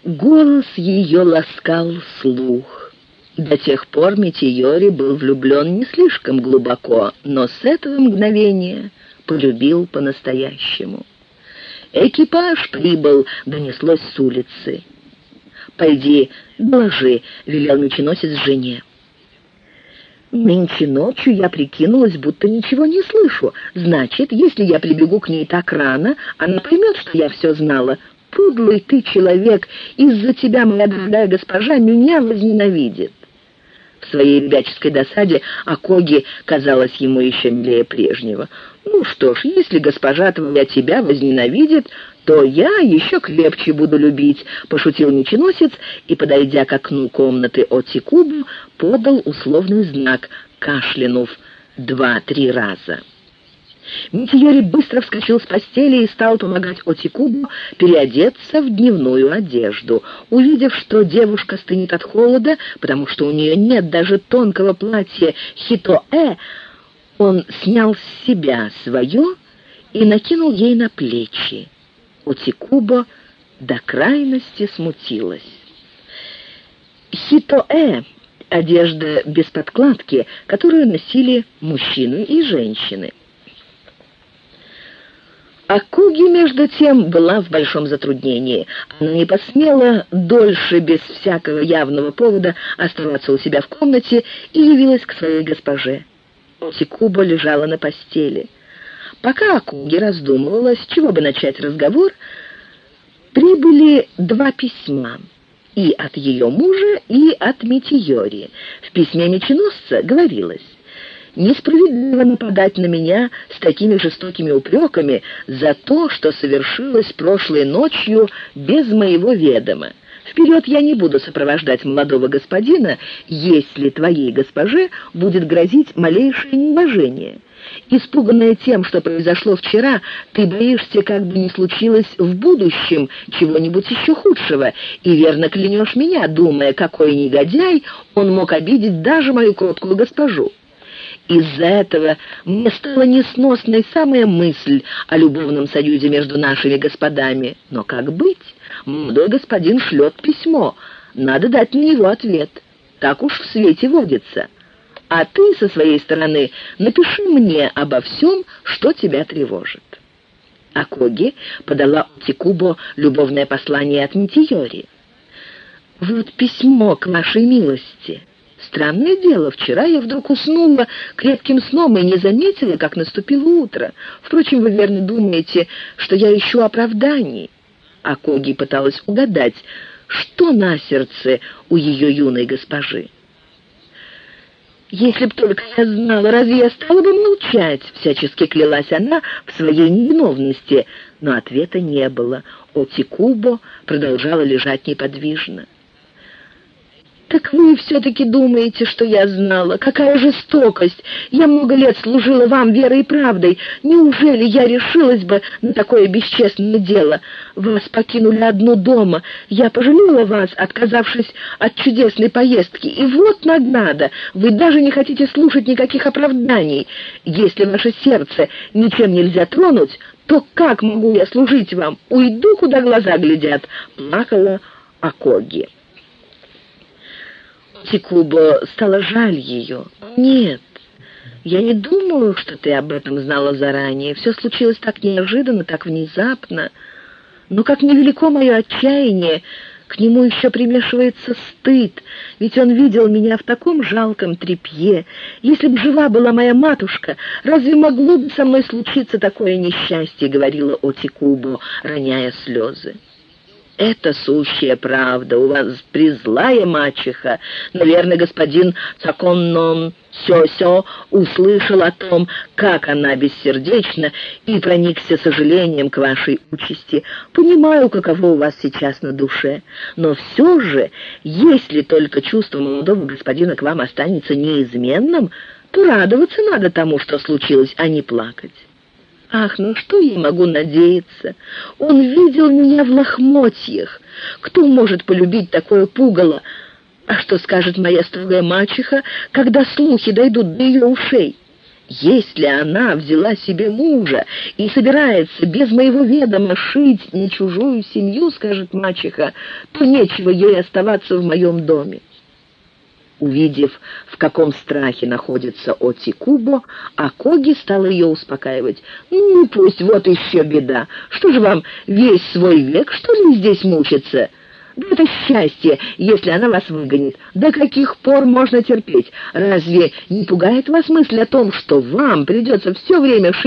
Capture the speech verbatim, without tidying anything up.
Голос ее ласкал слух. До тех пор Метиори был влюблен не слишком глубоко, но с этого мгновения полюбил по-настоящему. «Экипаж прибыл», — донеслось с улицы. «Пойди, доложи», — велел меченосец жене. «Нынче ночью я прикинулась, будто ничего не слышу. Значит, если я прибегу к ней так рано, она поймет, что я все знала. Подлый ты человек, из-за тебя моя дорогая госпожа меня возненавидит». В своей ребяческой досаде Акоги казалась ему еще милее прежнего. «Ну что ж, если госпожа твоя тебя возненавидит, то я еще крепче буду любить», — пошутил меченосец и, подойдя к окну комнаты Отикубу, подал условный знак, кашлянув два-три раза. Метиори быстро вскочил с постели и стал помогать Отикубу переодеться в дневную одежду. Увидев, что девушка стынет от холода, потому что у нее нет даже тонкого платья хитоэ, он снял с себя свое и накинул ей на плечи. Отикубо до крайности смутилась. Хитоэ — одежда без подкладки, которую носили мужчины и женщины. Акоги, между тем, была в большом затруднении. Она не посмела дольше, без всякого явного повода, оставаться у себя в комнате и явилась к своей госпоже. Отикубо лежала на постели. Пока Акоги раздумывала, с чего бы начать разговор, прибыли два письма. И от ее мужа, и от Метиори. В письме меченосца говорилось: «Несправедливо нападать на меня с такими жестокими упреками за то, что совершилось прошлой ночью без моего ведома. Вперед я не буду сопровождать молодого господина, если твоей госпоже будет грозить малейшее неуважение. Испуганная тем, что произошло вчера, ты боишься, как бы не случилось в будущем чего-нибудь еще худшего, и верно клянешь меня, думая, какой негодяй он мог обидеть даже мою кроткую госпожу. Из-за этого мне стала несносной самая мысль о любовном союзе между нашими господами. Но как быть? Молодой господин шлет письмо. Надо дать на него ответ. Так уж в свете водится. А ты, со своей стороны, напиши мне обо всем, что тебя тревожит». Акоги подала Отикубо любовное послание от Метиори. «Вот письмо к вашей милости. Странное дело, вчера я вдруг уснула крепким сном и не заметила, как наступило утро. Впрочем, вы верно думаете, что я ищу оправданий». Акоги пыталась угадать, что на сердце у ее юной госпожи. «Если б только я знала, разве я стала бы молчать?» — всячески клялась она в своей невиновности, но ответа не было. Отикубо продолжала лежать неподвижно. «Так вы все-таки думаете, что я знала? Какая жестокость! Я много лет служила вам верой и правдой. Неужели я решилась бы на такое бесчестное дело? Вас покинули одну дома. Я пожалела вас, отказавшись от чудесной поездки. И вот награда. Вы даже не хотите слушать никаких оправданий. Если ваше сердце ничем нельзя тронуть, то как могу я служить вам? Уйду, куда глаза глядят», — плакала Акоги. Отикубо стало жаль ее. «Нет, я не думаю, что ты об этом знала заранее. Все случилось так неожиданно, так внезапно. Но как невелико мое отчаяние, к нему еще примешивается стыд, ведь он видел меня в таком жалком тряпье. Если бы жива была моя матушка, разве могло бы со мной случиться такое несчастье?» — говорила Отикубо, роняя слезы. «Это сущая правда. У вас призлая мачеха. Наверное, господин Цаконнон Сё-Сё услышал о том, как она бессердечна, и проникся сожалением к вашей участи. Понимаю, каково у вас сейчас на душе. Но все же, если только чувство молодого господина к вам останется неизменным, то радоваться надо тому, что случилось, а не плакать». «Ах, ну что я могу надеяться? Он видел меня в лохмотьях. Кто может полюбить такое пугало? А что скажет моя строгая мачеха, когда слухи дойдут до ее ушей? Если она взяла себе мужа и собирается без моего ведома шить на чужую семью, скажет мачеха, то нечего ей оставаться в моем доме. Увидев, в каком страхе находится Оцикубо, Акоги стала ее успокаивать. «Ну, пусть, вот еще беда. Что же вам весь свой век, что ли, здесь мучиться? Да это счастье, если она вас выгонит. До каких пор можно терпеть? Разве не пугает вас мысль о том, что вам придется все время шить